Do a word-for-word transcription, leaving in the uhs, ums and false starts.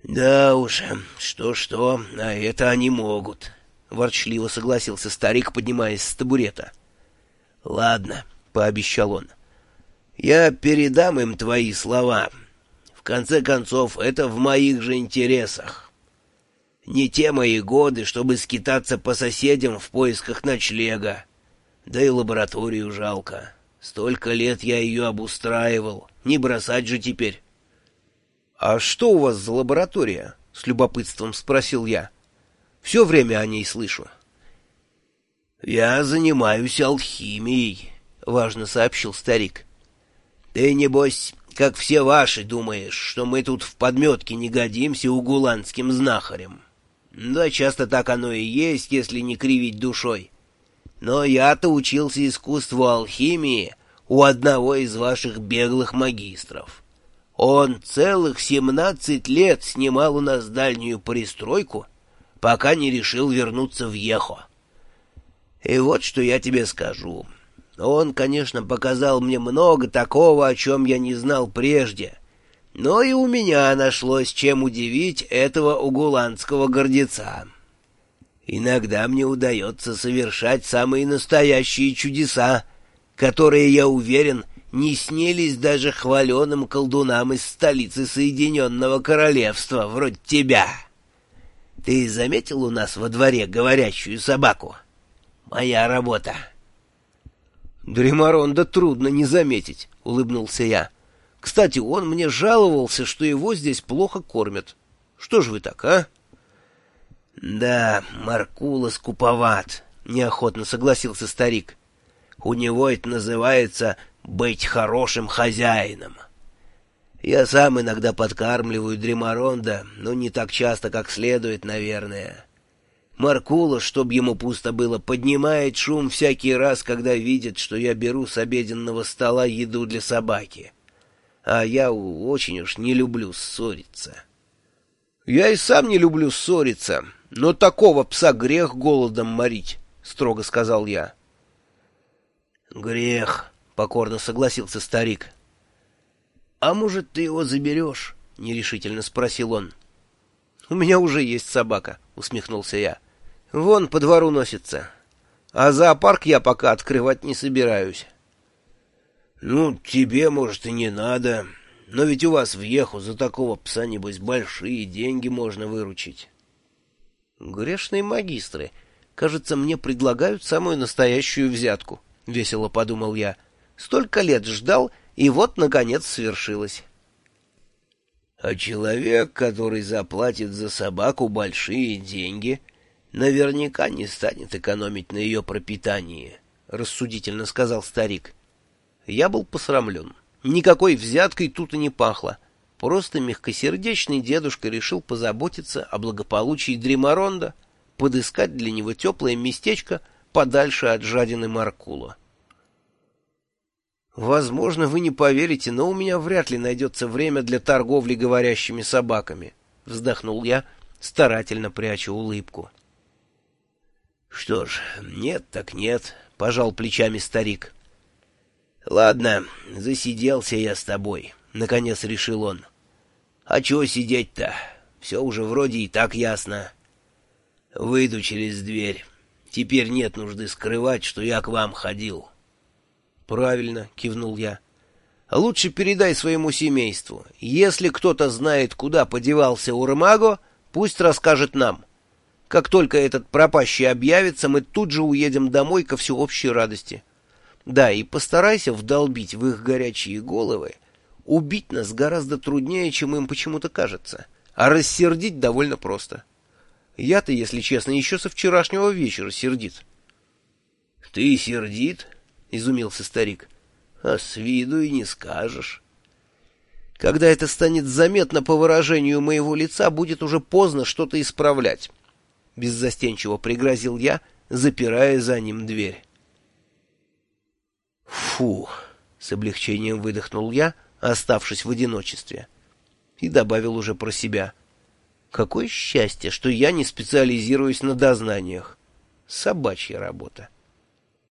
Да уж, что-что, а это они могут, — ворчливо согласился старик, поднимаясь с табурета. — Ладно, — пообещал он, — я передам им твои слова. В конце концов, это в моих же интересах. Не те мои годы, чтобы скитаться по соседям в поисках ночлега. Да и лабораторию жалко. Столько лет я ее обустраивал, не бросать же теперь. — А что у вас за лаборатория? — с любопытством спросил я. — Все время о ней слышу. — Я занимаюсь алхимией, — важно сообщил старик. — Ты, небось, как все ваши, думаешь, что мы тут в подметке не годимся угуланским знахарям. Да, часто так оно и есть, если не кривить душой. Но я-то учился искусству алхимии у одного из ваших беглых магистров. Он целых семнадцать лет снимал у нас дальнюю пристройку, пока не решил вернуться в Ехо. И вот что я тебе скажу. Он, конечно, показал мне много такого, о чем я не знал прежде, но и у меня нашлось чем удивить этого угуланского гордеца. Иногда мне удается совершать самые настоящие чудеса, которые, я уверен, не снились даже хваленым колдунам из столицы Соединенного Королевства, вроде тебя. Ты заметил у нас во дворе говорящую собаку? Моя работа. Дримаронда трудно не заметить, — улыбнулся я. Кстати, он мне жаловался, что его здесь плохо кормят. Что ж вы так, а? Да, Маркула скуповат, — неохотно согласился старик. У него это называется быть хорошим хозяином. Я сам иногда подкармливаю Дримаронда, но не так часто, как следует, наверное. Маркула, чтоб ему пусто было, поднимает шум всякий раз, когда видит, что я беру с обеденного стола еду для собаки. А я очень уж не люблю ссориться. — Я и сам не люблю ссориться, но такого пса грех голодом морить, — строго сказал я. — Грех, — покорно согласился старик. — А может, ты его заберешь? — нерешительно спросил он. — У меня уже есть собака, — усмехнулся я. — Вон по двору носится. А зоопарк я пока открывать не собираюсь. — Ну, тебе, может, и не надо. Но ведь у вас в Еху за такого пса, небось, большие деньги можно выручить. Грешные магистры. Кажется, мне предлагают самую настоящую взятку, — весело подумал я. Столько лет ждал, и вот, наконец, свершилось. А человек, который заплатит за собаку большие деньги, наверняка не станет экономить на ее пропитании, — рассудительно сказал старик. Я был посрамлен. Никакой взяткой тут и не пахло. Просто мягкосердечный дедушка решил позаботиться о благополучии Дримаронда, подыскать для него теплое местечко подальше от жадины Маркула. Возможно, вы не поверите, но у меня вряд ли найдется время для торговли говорящими собаками, — вздохнул я, старательно пряча улыбку. — Что ж, нет так нет, — пожал плечами старик. — Ладно, засиделся я с тобой, — наконец решил он. — А чего сидеть-то? Все уже вроде и так ясно. Выйду через дверь. Теперь нет нужды скрывать, что я к вам ходил. — Правильно, — кивнул я. — Лучше передай своему семейству. Если кто-то знает, куда подевался Урмаго, пусть расскажет нам. Как только этот пропащий объявится, мы тут же уедем домой ко всеобщей радости. Да, и постарайся вдолбить в их горячие головы. Убить нас гораздо труднее, чем им почему-то кажется, а рассердить довольно просто. Я-то, если честно, еще со вчерашнего вечера сердит. — Ты сердит? — изумился старик. — А с виду и не скажешь. Когда это станет заметно по выражению моего лица, будет уже поздно что-то исправлять. Беззастенчиво пригрозил я, запирая за ним дверь. Фу! С облегчением выдохнул я, оставшись в одиночестве. И добавил уже про себя. Какое счастье, что я не специализируюсь на дознаниях. Собачья работа.